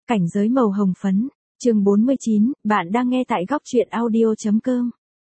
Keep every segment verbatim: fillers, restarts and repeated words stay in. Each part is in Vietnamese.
cảnh giới màu hồng phấn. Chương bốn mươi chín, bạn đang nghe tại góc truyện audio.com.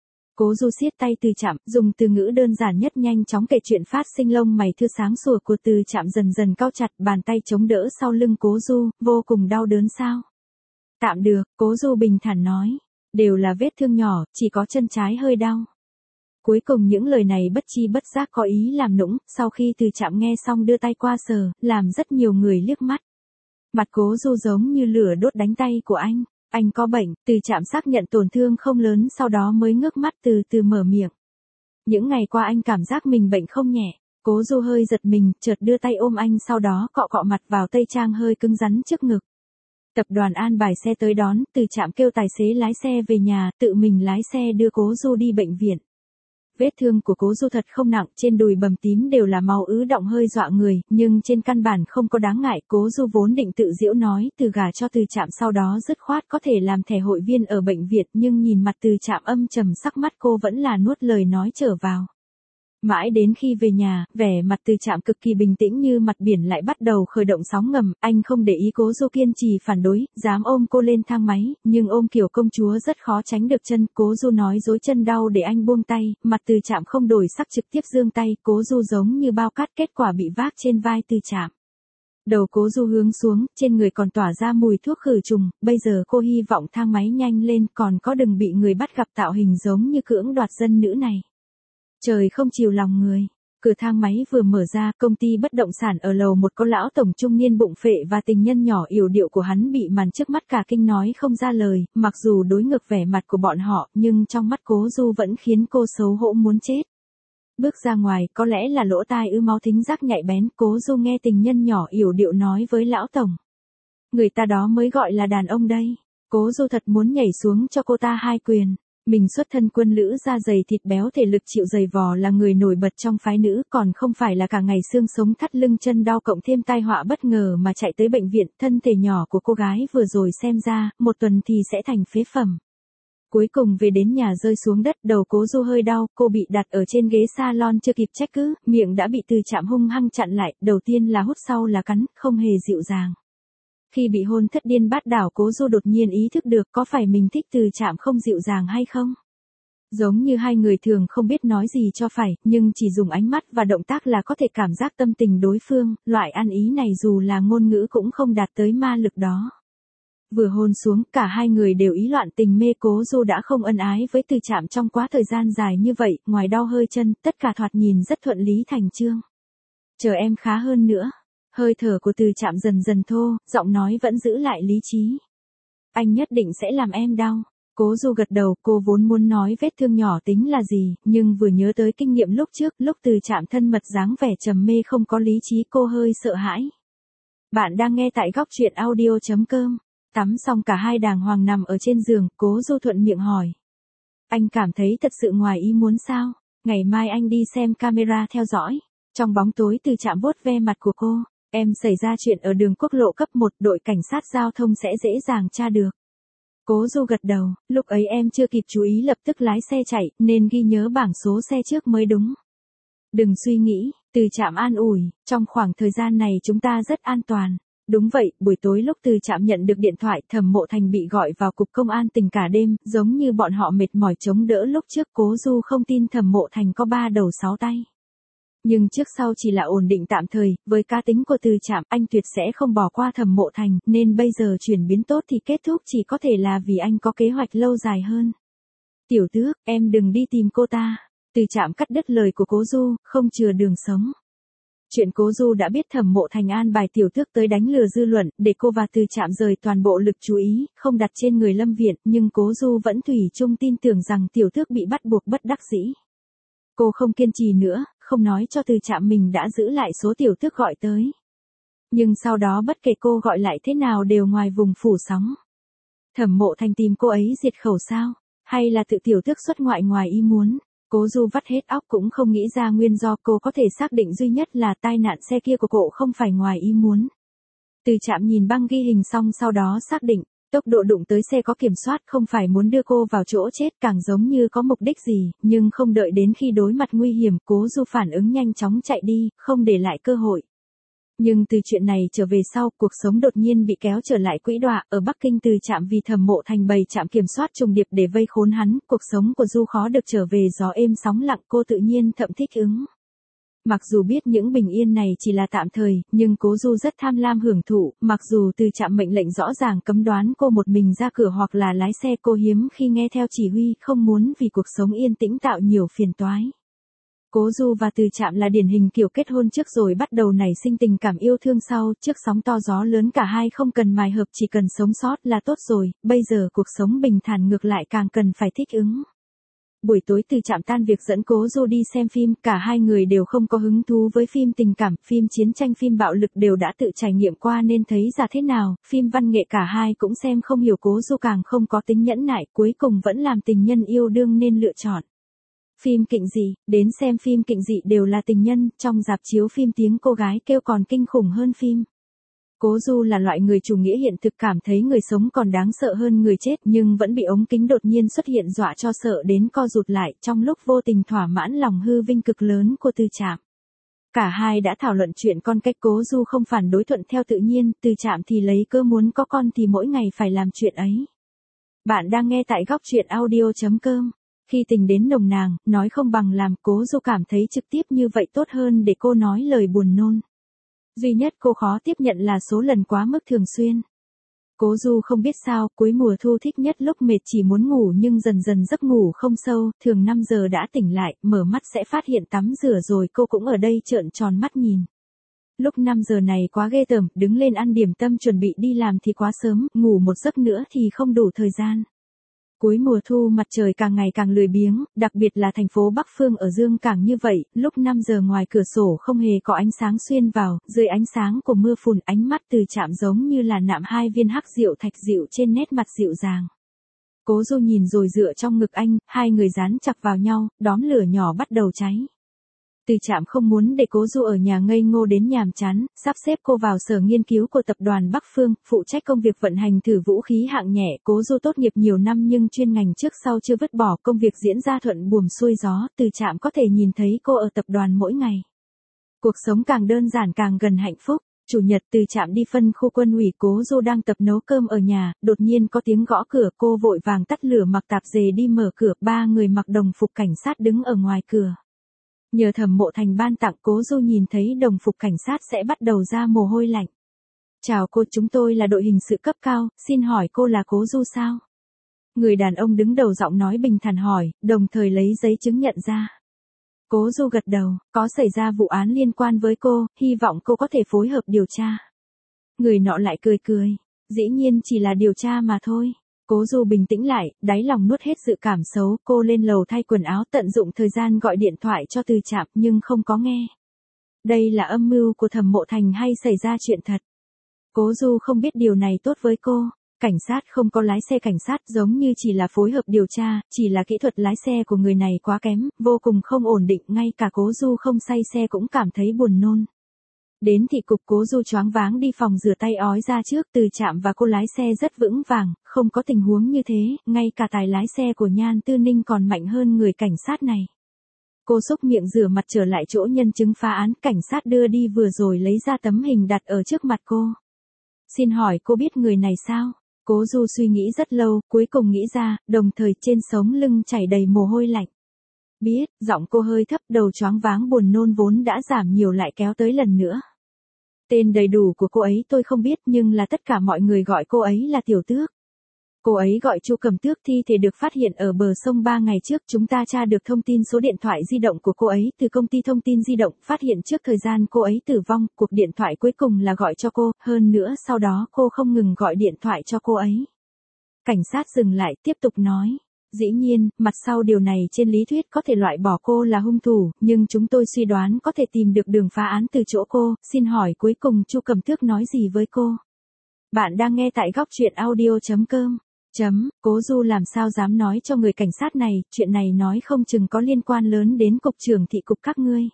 Cố Du siết tay Từ Trạm, dùng từ ngữ đơn giản nhất nhanh chóng kể chuyện phát sinh. Lông mày thưa sáng sủa của Từ Trạm dần dần cau chặt, bàn tay chống đỡ sau lưng Cố Du, vô cùng đau đớn sao? Tạm được, Cố Du bình thản nói. Đều là vết thương nhỏ, chỉ có chân trái hơi đau. Cuối cùng những lời này bất chi bất giác có ý làm nũng, sau khi Từ Trạm nghe xong đưa tay qua sờ, làm rất nhiều người liếc mắt. Mặt Cố Du giống như lửa đốt đánh tay của anh. Anh có bệnh, Từ Trạm xác nhận tổn thương không lớn, sau đó mới ngước mắt từ từ mở miệng. Những ngày qua anh cảm giác mình bệnh không nhẹ. Cố Du hơi giật mình, chợt đưa tay ôm anh, sau đó cọ cọ mặt vào tây trang hơi cứng rắn trước ngực. Tập đoàn an bài xe tới đón, Từ Trạm kêu tài xế lái xe về nhà, tự mình lái xe đưa Cố Du đi bệnh viện. Vết thương của Cố Du thật không nặng, trên đùi bầm tím đều là máu ứ đọng hơi dọa người, nhưng trên căn bản không có đáng ngại. Cố Du vốn định tự giễu nói từ gà cho Từ Trạm, sau đó dứt khoát có thể làm thẻ hội viên ở bệnh viện, nhưng nhìn mặt Từ Trạm âm trầm, sắc mắt cô vẫn là nuốt lời nói trở vào. Mãi đến khi về nhà, vẻ mặt Từ Trạm cực kỳ bình tĩnh, như mặt biển lại bắt đầu khởi động sóng ngầm. Anh không để ý Cố Du kiên trì phản đối, dám ôm cô lên thang máy, nhưng ôm kiểu công chúa rất khó tránh được chân. Cố Du nói dối chân đau để anh buông tay, mặt Từ Trạm không đổi sắc, trực tiếp giương tay. Cố Du giống như bao cát, kết quả bị vác trên vai Từ Trạm. Đầu Cố Du hướng xuống, trên người còn tỏa ra mùi thuốc khử trùng. Bây giờ cô hy vọng thang máy nhanh lên, còn có đừng bị người bắt gặp tạo hình giống như cưỡng đoạt dân nữ này. Trời không chiều lòng người. Cửa thang máy vừa mở ra, công ty bất động sản ở lầu một có lão tổng trung niên bụng phệ và tình nhân nhỏ yểu điệu của hắn bị màn trước mắt cả kinh nói không ra lời. Mặc dù đối ngược vẻ mặt của bọn họ, nhưng trong mắt Cố Du vẫn khiến cô xấu hổ muốn chết. Bước ra ngoài, có lẽ là lỗ tai ứ máu, thính giác nhạy bén, Cố Du nghe tình nhân nhỏ yểu điệu nói với lão tổng. Người ta đó mới gọi là đàn ông đây. Cố Du thật muốn nhảy xuống cho cô ta hai quyền. Mình xuất thân quân lữ, da dày thịt béo, thể lực chịu dày vò, là người nổi bật trong phái nữ, còn không phải là cả ngày xương sống thắt lưng chân đau cộng thêm tai họa bất ngờ mà chạy tới bệnh viện. Thân thể nhỏ của cô gái vừa rồi xem ra, một tuần thì sẽ thành phế phẩm. Cuối cùng về đến nhà rơi xuống đất, đầu Cố Du hơi đau, cô bị đặt ở trên ghế salon, chưa kịp trách cứ, miệng đã bị Từ Trạm hung hăng chặn lại, đầu tiên là hút sau là cắn, không hề dịu dàng. Khi bị hôn thất điên bát đảo, Cố Du đột nhiên ý thức được có phải mình thích Từ Trạm không dịu dàng hay không. Giống như hai người thường không biết nói gì cho phải, nhưng chỉ dùng ánh mắt và động tác là có thể cảm giác tâm tình đối phương, loại ăn ý này dù là ngôn ngữ cũng không đạt tới ma lực đó. Vừa hôn xuống, cả hai người đều ý loạn tình mê. Cố Du đã không ân ái với Từ Trạm trong quá thời gian dài như vậy, ngoài đau hơi chân, tất cả thoạt nhìn rất thuận lý thành chương. Chờ em khá hơn nữa. Hơi thở của Từ Trạm dần dần thô, giọng nói vẫn giữ lại lý trí. Anh nhất định sẽ làm em đau. Cố Du gật đầu, cô vốn muốn nói vết thương nhỏ tính là gì, nhưng vừa nhớ tới kinh nghiệm lúc trước, lúc Từ Trạm thân mật dáng vẻ trầm mê không có lý trí, cô hơi sợ hãi. Bạn đang nghe tại góc truyện audio.com. Tắm xong cả hai đàng hoàng nằm ở trên giường, Cố Du thuận miệng hỏi. Anh cảm thấy thật sự ngoài ý muốn sao? Ngày mai anh đi xem camera theo dõi. Trong bóng tối Từ Trạm vuốt ve mặt của cô. Em xảy ra chuyện ở đường quốc lộ cấp một, đội cảnh sát giao thông sẽ dễ dàng tra được. Cố Du gật đầu, lúc ấy em chưa kịp chú ý lập tức lái xe chạy, nên ghi nhớ bảng số xe trước mới đúng. Đừng suy nghĩ, Từ Trạm an ủi, trong khoảng thời gian này chúng ta rất an toàn. Đúng vậy, buổi tối lúc Từ Trạm nhận được điện thoại, Thẩm Mộ Thành bị gọi vào cục công an tỉnh cả đêm, giống như bọn họ mệt mỏi chống đỡ lúc trước. Cố Du không tin Thẩm Mộ Thành có ba đầu sáu tay. Nhưng trước sau chỉ là ổn định tạm thời, với cá tính của Từ Trạm, anh tuyệt sẽ không bỏ qua Thẩm Mộ Thành, nên bây giờ chuyển biến tốt thì kết thúc chỉ có thể là vì anh có kế hoạch lâu dài hơn. Tiểu Tước, em đừng đi tìm cô ta. Từ Trạm cắt đứt lời của Cố Du, không chừa đường sống. Chuyện Cố Du đã biết Thẩm Mộ Thành an bài Tiểu Tước tới đánh lừa dư luận, để cô và Từ Trạm rời toàn bộ lực chú ý, không đặt trên người Lâm Viện, nhưng Cố Du vẫn thủy chung tin tưởng rằng Tiểu Tước bị bắt buộc bất đắc dĩ. Cô không kiên trì nữa, không nói cho Từ Trạm mình đã giữ lại số Tiểu Tước gọi tới. Nhưng sau đó bất kể cô gọi lại thế nào đều ngoài vùng phủ sóng. Thẩm Mộ Thành tìm cô ấy diệt khẩu sao? Hay là tự Tiểu Tước xuất ngoại ngoài ý muốn? Cố Du vắt hết óc cũng không nghĩ ra nguyên do. Cô có thể xác định duy nhất là tai nạn xe kia của cô không phải ngoài ý muốn. Từ Trạm nhìn băng ghi hình xong sau đó xác định, tốc độ đụng tới xe có kiểm soát, không phải muốn đưa cô vào chỗ chết, càng giống như có mục đích gì, nhưng không đợi đến khi đối mặt nguy hiểm, Cố Du phản ứng nhanh chóng chạy đi, không để lại cơ hội. Nhưng từ chuyện này trở về sau, cuộc sống đột nhiên bị kéo trở lại quỹ đạo. Ở Bắc Kinh Từ Trạm vì Thẩm Mộ Thành bày trạm kiểm soát trùng điệp để vây khốn hắn, cuộc sống của Du khó được trở về gió êm sóng lặng, cô tự nhiên thậm thích ứng. Mặc dù biết những bình yên này chỉ là tạm thời, nhưng Cố Du rất tham lam hưởng thụ, mặc dù Từ Trạm mệnh lệnh rõ ràng cấm đoán cô một mình ra cửa hoặc là lái xe, cô hiếm khi nghe theo chỉ huy, không muốn vì cuộc sống yên tĩnh tạo nhiều phiền toái. Cố Du và Từ Trạm là điển hình kiểu kết hôn trước rồi bắt đầu nảy sinh tình cảm yêu thương sau, trước sóng to gió lớn cả hai không cần mài hợp, chỉ cần sống sót là tốt rồi, bây giờ cuộc sống bình thản ngược lại càng cần phải thích ứng. Buổi tối Từ Trạm tan việc dẫn Cố Du đi xem phim, cả hai người đều không có hứng thú với phim tình cảm, phim chiến tranh, phim bạo lực đều đã tự trải nghiệm qua nên thấy ra thế nào, phim văn nghệ cả hai cũng xem không hiểu, Cố Du càng không có tính nhẫn nại, cuối cùng vẫn làm tình nhân yêu đương nên lựa chọn. Phim kịnh dị, đến xem phim kịnh dị đều là tình nhân, trong rạp chiếu phim tiếng cô gái kêu còn kinh khủng hơn phim. Cố Du là loại người chủ nghĩa hiện thực, cảm thấy người sống còn đáng sợ hơn người chết, nhưng vẫn bị ống kính đột nhiên xuất hiện dọa cho sợ đến co rụt lại, trong lúc vô tình thỏa mãn lòng hư vinh cực lớn của Từ Trạm. Cả hai đã thảo luận chuyện con cách, Cố Du không phản đối, thuận theo tự nhiên, Từ Trạm thì lấy cơ muốn có con thì mỗi ngày phải làm chuyện ấy. Bạn đang nghe tại góc truyện audio chấm com. Khi tình đến nồng nàn, nói không bằng làm, Cố Du cảm thấy trực tiếp như vậy tốt hơn để cô nói lời buồn nôn. Duy nhất cô khó tiếp nhận là số lần quá mức thường xuyên. Cố Du không biết sao, cuối mùa thu thích nhất lúc mệt chỉ muốn ngủ nhưng dần dần giấc ngủ không sâu, thường năm giờ đã tỉnh lại, mở mắt sẽ phát hiện tắm rửa rồi cô cũng ở đây trợn tròn mắt nhìn. Lúc năm giờ này quá ghê tởm, đứng lên ăn điểm tâm chuẩn bị đi làm thì quá sớm, ngủ một giấc nữa thì không đủ thời gian. Cuối mùa thu mặt trời càng ngày càng lười biếng, đặc biệt là thành phố Bắc Phương ở Dương Cảng như vậy, lúc năm giờ ngoài cửa sổ không hề có ánh sáng xuyên vào, dưới ánh sáng của mưa phùn, ánh mắt Từ Trạm giống như là nạm hai viên hắc rượu thạch dịu trên nét mặt dịu dàng. Cố Du nhìn rồi dựa trong ngực anh, hai người dán chặt vào nhau, đóm lửa nhỏ bắt đầu cháy. Từ Trạm không muốn để Cố Du ở nhà ngây ngô đến nhàm chán, sắp xếp cô vào sở nghiên cứu của tập đoàn Bắc Phương, phụ trách công việc vận hành thử vũ khí hạng nhẹ. Cố Du tốt nghiệp nhiều năm nhưng chuyên ngành trước sau chưa vứt bỏ, công việc diễn ra thuận buồm xuôi gió, Từ Trạm có thể nhìn thấy cô ở tập đoàn mỗi ngày. Cuộc sống càng đơn giản càng gần hạnh phúc. Chủ nhật Từ Trạm đi phân khu quân ủy, Cố Du đang tập nấu cơm ở nhà, đột nhiên có tiếng gõ cửa, cô vội vàng tắt lửa mặc tạp dề đi mở cửa, ba người mặc đồng phục cảnh sát đứng ở ngoài cửa. Nhờ Thẩm Mộ Thành ban tặng, Cố Du nhìn thấy đồng phục cảnh sát sẽ bắt đầu ra mồ hôi lạnh. Chào cô, chúng tôi là đội hình sự cấp cao, xin hỏi cô là Cố Du sao? Người đàn ông đứng đầu giọng nói bình thản hỏi, đồng thời lấy giấy chứng nhận ra. Cố Du gật đầu, có xảy ra vụ án liên quan với cô, hy vọng cô có thể phối hợp điều tra. Người nọ lại cười cười, dĩ nhiên chỉ là điều tra mà thôi. Cố Du bình tĩnh lại, đáy lòng nuốt hết dự cảm xấu, cô lên lầu thay quần áo, tận dụng thời gian gọi điện thoại cho Từ Trạm nhưng không có nghe. Đây là âm mưu của Thẩm Mộ Thành hay xảy ra chuyện thật? Cố Du không biết điều này tốt với cô. Cảnh sát không có lái xe cảnh sát, giống như chỉ là phối hợp điều tra, chỉ là kỹ thuật lái xe của người này quá kém, vô cùng không ổn định, ngay cả Cố Du không say xe cũng cảm thấy buồn nôn. Đến thị cục, Cố Du choáng váng đi phòng rửa tay ói ra trước. Từ Trạm và cô lái xe rất vững vàng, không có tình huống như thế, ngay cả tài lái xe của Nhan Tư Ninh còn mạnh hơn người cảnh sát này. Cô xúc miệng rửa mặt trở lại chỗ nhân chứng phá án, cảnh sát đưa đi vừa rồi lấy ra tấm hình đặt ở trước mặt cô. Xin hỏi cô biết người này sao? Cố Du suy nghĩ rất lâu, cuối cùng nghĩ ra, đồng thời trên sống lưng chảy đầy mồ hôi lạnh. Biết, giọng cô hơi thấp, đầu choáng váng buồn nôn vốn đã giảm nhiều lại kéo tới lần nữa. Tên đầy đủ của cô ấy tôi không biết nhưng là tất cả mọi người gọi cô ấy là Tiểu Tước. Cô ấy gọi Chu Cầm Tước, thi thể được phát hiện ở bờ sông ba ngày trước, chúng ta tra được thông tin số điện thoại di động của cô ấy từ công ty thông tin di động, phát hiện trước thời gian cô ấy tử vong, cuộc điện thoại cuối cùng là gọi cho cô, hơn nữa sau đó cô không ngừng gọi điện thoại cho cô ấy. Cảnh sát dừng lại, tiếp tục nói. Dĩ nhiên, mặt sau điều này trên lý thuyết có thể loại bỏ cô là hung thủ, nhưng chúng tôi suy đoán có thể tìm được đường phá án từ chỗ cô, xin hỏi cuối cùng Chu Cầm Tước nói gì với cô? Bạn đang nghe tại góc truyện audio chấm com. Chấm, Cố Du làm sao dám nói cho người cảnh sát này, chuyện này nói không chừng có liên quan lớn đến cục trưởng thị cục các ngươi.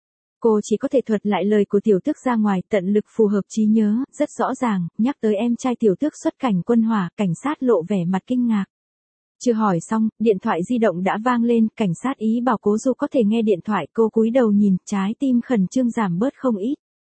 Cô chỉ có thể thuật lại lời của Tiểu Tước ra ngoài, tận lực phù hợp trí nhớ, rất rõ ràng, nhắc tới em trai Tiểu Tước xuất cảnh quân hỏa, cảnh sát lộ vẻ mặt kinh ngạc. Chưa hỏi xong, điện thoại di động đã vang lên, cảnh sát ý bảo Cố Du có thể nghe điện thoại, cô cúi đầu nhìn, trái tim khẩn trương giảm bớt không ít.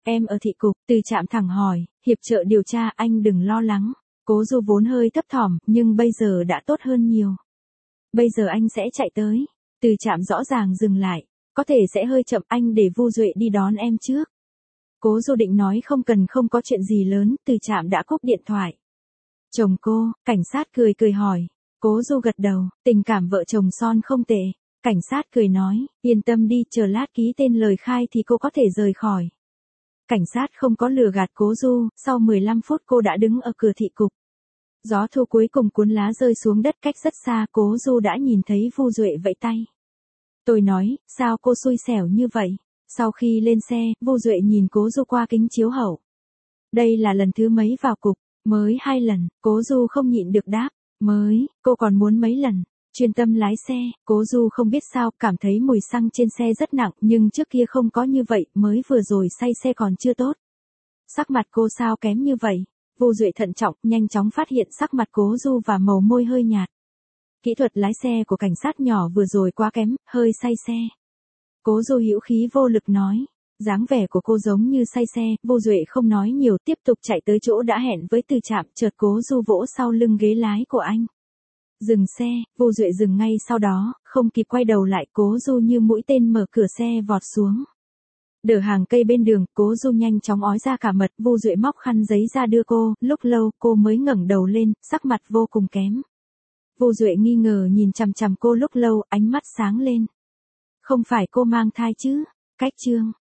Em ở thị cục, Từ Trạm thẳng hỏi, hiệp trợ điều tra, anh đừng lo lắng. Cố Du vốn hơi thấp thỏm, nhưng bây giờ đã tốt hơn nhiều. Bây giờ anh sẽ chạy tới. Từ Trạm rõ ràng dừng lại. Có thể sẽ hơi chậm, anh để Vu Duệ đi đón em trước. Cố Du định nói không cần, không có chuyện gì lớn, Từ Trạm đã cúp điện thoại. Chồng cô, cảnh sát cười cười hỏi. Cố Du gật đầu, tình cảm vợ chồng son không tệ. Cảnh sát cười nói, yên tâm đi, chờ lát ký tên lời khai thì cô có thể rời khỏi. Cảnh sát không có lừa gạt Cố Du, sau mười lăm phút cô đã đứng ở cửa thị cục. Gió thu cuối cùng cuốn lá rơi xuống đất cách rất xa, Cố Du đã nhìn thấy Vu Duệ vẫy tay. Tôi nói, sao cô xui xẻo như vậy? Sau khi lên xe, Vu Duệ nhìn Cố Du qua kính chiếu hậu. Đây là lần thứ mấy vào cục? Mới hai lần, Cố Du không nhịn được đáp. Mới, cô còn muốn mấy lần? Chuyên tâm lái xe, Cố Du không biết sao, cảm thấy mùi xăng trên xe rất nặng, nhưng trước kia không có như vậy, mới vừa rồi say xe còn chưa tốt. Sắc mặt cô sao kém như vậy? Vu Duệ thận trọng, nhanh chóng phát hiện sắc mặt Cố Du và màu môi hơi nhạt. Kỹ thuật lái xe của cảnh sát nhỏ vừa rồi quá kém, hơi say xe. Cố Du hữu khí vô lực nói. Dáng vẻ của cô giống như say xe, Vu Duệ không nói nhiều, tiếp tục chạy tới chỗ đã hẹn với Từ Trạm, chợt Cố Du vỗ sau lưng ghế lái của anh. Dừng xe, Vu Duệ dừng ngay sau đó, không kịp quay đầu lại, Cố Du như mũi tên mở cửa xe vọt xuống. Đỡ hàng cây bên đường, Cố Du nhanh chóng ói ra cả mật, Vu Duệ móc khăn giấy ra đưa cô, lúc lâu cô mới ngẩng đầu lên, sắc mặt vô cùng kém. Vu Duệ nghi ngờ nhìn chằm chằm cô lúc lâu, ánh mắt sáng lên. Không phải cô mang thai chứ? Cách chương